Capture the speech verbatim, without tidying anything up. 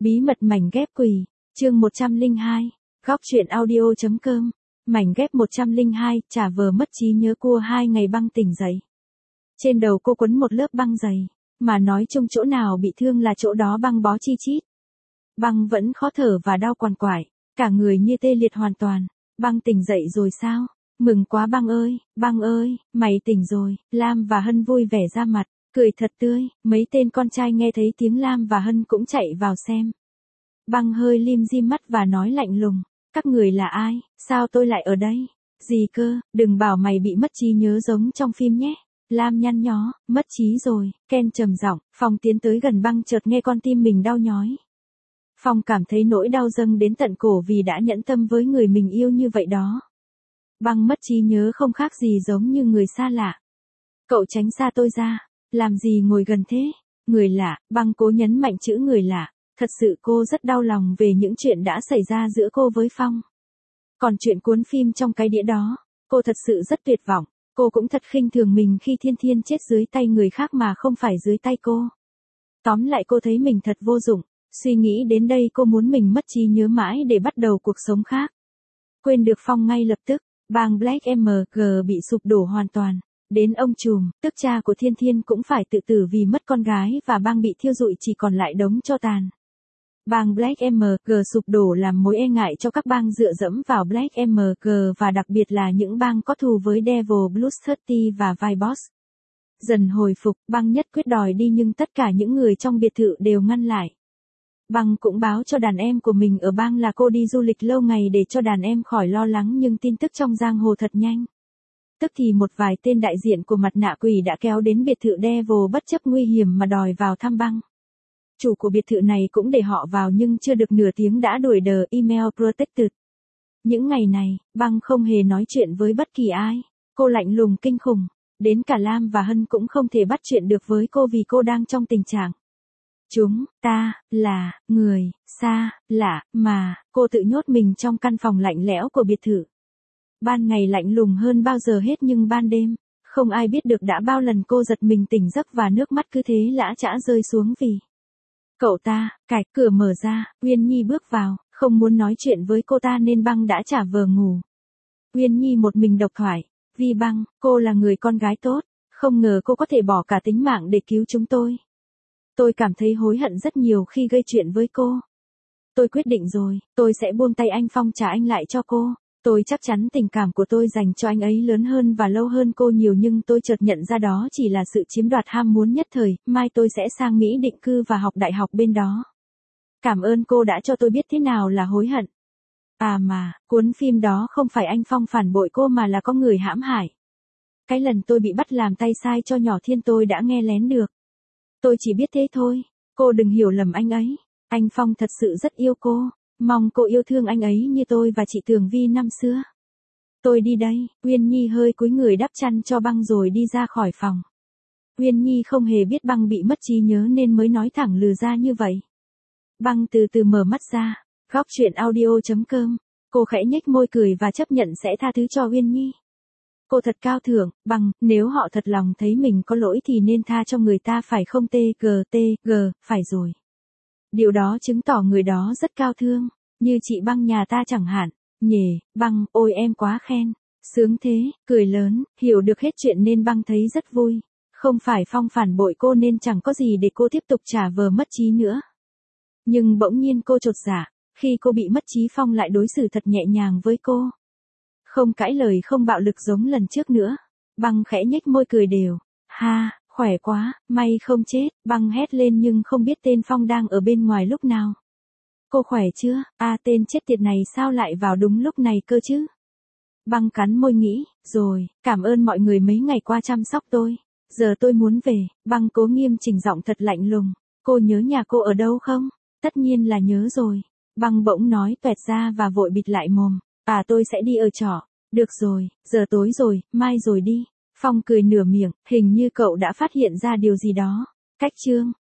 Bí mật mảnh ghép quỷ, chương một trăm lẻ hai, góc truyện audio.com, mảnh ghép một trăm lẻ hai, trả vờ mất trí nhớ cua hai ngày băng tỉnh dậy. Trên đầu cô quấn một lớp băng dày, mà nói chung chỗ nào bị thương là chỗ đó băng bó chi chít. Băng vẫn khó thở và đau quằn quại, cả người như tê liệt hoàn toàn. Băng tỉnh dậy rồi sao? Mừng quá băng ơi, băng ơi, mày tỉnh rồi. Lam và Hân vui vẻ ra mặt, cười thật tươi. Mấy tên con trai nghe thấy tiếng Lam và Hân cũng chạy vào xem. Băng hơi lim dim mắt và nói lạnh lùng, các người là ai, sao tôi lại ở đây? Gì cơ, đừng bảo mày bị mất trí nhớ giống trong phim nhé. Lam nhăn nhó, mất trí rồi. Ken trầm giọng. Phong tiến tới gần băng chợt nghe con tim mình đau nhói. Phong cảm thấy nỗi đau dâng đến tận cổ vì đã nhẫn tâm với người mình yêu như vậy đó. Băng mất trí nhớ không khác gì giống như người xa lạ. Cậu tránh xa tôi ra, làm gì ngồi gần thế? Người lạ, băng cố nhấn mạnh chữ người lạ. Thật sự cô rất đau lòng về những chuyện đã xảy ra giữa cô với Phong. Còn chuyện cuốn phim trong cái đĩa đó, cô thật sự rất tuyệt vọng. Cô cũng thật khinh thường mình khi Thiên Thiên chết dưới tay người khác mà không phải dưới tay cô. Tóm lại cô thấy mình thật vô dụng. Suy nghĩ đến đây cô muốn mình mất trí nhớ mãi để bắt đầu cuộc sống khác. Quên được Phong ngay lập tức, bang Black em giê bị sụp đổ hoàn toàn. Đến ông trùm, tức cha của Thiên Thiên cũng phải tự tử vì mất con gái và bang bị thiêu rụi chỉ còn lại đống tro tàn. Bang Black em giê sụp đổ làm mối e ngại cho các bang dựa dẫm vào Black em giê và đặc biệt là những bang có thù với Devil Blues ba mươi và Vibos. Dần hồi phục, bang nhất quyết đòi đi nhưng tất cả những người trong biệt thự đều ngăn lại. Băng cũng báo cho đàn em của mình ở bang là cô đi du lịch lâu ngày để cho đàn em khỏi lo lắng nhưng tin tức trong giang hồ thật nhanh. Tức thì một vài tên đại diện của mặt nạ quỷ đã kéo đến biệt thự Devil bất chấp nguy hiểm mà đòi vào thăm băng. Chủ của biệt thự này cũng để họ vào nhưng chưa được nửa tiếng đã đuổi đờ email protected. Những ngày này, băng không hề nói chuyện với bất kỳ ai. Cô lạnh lùng kinh khủng. Đến cả Lam và Hân cũng không thể bắt chuyện được với cô vì cô đang trong tình trạng. Chúng ta là người xa lạ mà, cô tự nhốt mình trong căn phòng lạnh lẽo của biệt thự. Ban ngày lạnh lùng hơn bao giờ hết nhưng ban đêm, không ai biết được đã bao lần cô giật mình tỉnh giấc và nước mắt cứ thế lã chã rơi xuống vì cậu ta. Cạch cửa mở ra, Uyên Nhi bước vào, không muốn nói chuyện với cô ta nên băng đã trả vờ ngủ. Uyên Nhi một mình độc thoại, vì băng, cô là người con gái tốt, không ngờ cô có thể bỏ cả tính mạng để cứu chúng tôi. Tôi cảm thấy hối hận rất nhiều khi gây chuyện với cô. Tôi quyết định rồi, tôi sẽ buông tay anh Phong trả anh lại cho cô. Tôi chắc chắn tình cảm của tôi dành cho anh ấy lớn hơn và lâu hơn cô nhiều nhưng tôi chợt nhận ra đó chỉ là sự chiếm đoạt ham muốn nhất thời, mai tôi sẽ sang Mỹ định cư và học đại học bên đó. Cảm ơn cô đã cho tôi biết thế nào là hối hận. À mà, cuốn phim đó không phải anh Phong phản bội cô mà là có người hãm hại. Cái lần tôi bị bắt làm tay sai cho nhỏ Thiên tôi đã nghe lén được. Tôi chỉ biết thế thôi, cô đừng hiểu lầm anh ấy. Anh Phong thật sự rất yêu cô, mong cô yêu thương anh ấy như tôi và chị Tường Vi năm xưa. Tôi đi đây, Uyên Nhi hơi cúi người đắp chăn cho băng rồi đi ra khỏi phòng. Uyên Nhi không hề biết băng bị mất trí nhớ nên mới nói thẳng lừ ra như vậy. Băng từ từ mở mắt ra, góc truyện audio.com, cô khẽ nhếch môi cười và chấp nhận sẽ tha thứ cho Uyên Nhi. Cô thật cao thượng, băng, nếu họ thật lòng thấy mình có lỗi thì nên tha cho người ta phải không tê gờ tê gờ, phải rồi. Điều đó chứng tỏ người đó rất cao thương, như chị băng nhà ta chẳng hạn. Nhề, băng, ôi em quá khen. Sướng thế, cười lớn, hiểu được hết chuyện nên băng thấy rất vui. Không phải Phong phản bội cô nên chẳng có gì để cô tiếp tục trả vờ mất trí nữa. Nhưng bỗng nhiên cô chột dạ, khi cô bị mất trí Phong lại đối xử thật nhẹ nhàng với cô. Không cãi lời không bạo lực giống lần trước nữa. Băng khẽ nhếch môi cười đều. Ha, khỏe quá, may không chết. Băng hét lên nhưng không biết tên Phong đang ở bên ngoài lúc nào. Cô khỏe chưa? À tên chết tiệt này sao lại vào đúng lúc này cơ chứ? Băng cắn môi nghĩ, rồi, cảm ơn mọi người mấy ngày qua chăm sóc tôi. Giờ tôi muốn về. Băng cố nghiêm chỉnh giọng thật lạnh lùng. Cô nhớ nhà cô ở đâu không? Tất nhiên là nhớ rồi. Băng bỗng nói toẹt ra và vội bịt lại mồm. À tôi sẽ đi ở trọ. Được rồi, giờ tối rồi, mai rồi đi. Phong cười nửa miệng, hình như cậu đã phát hiện ra điều gì đó. Cách chương.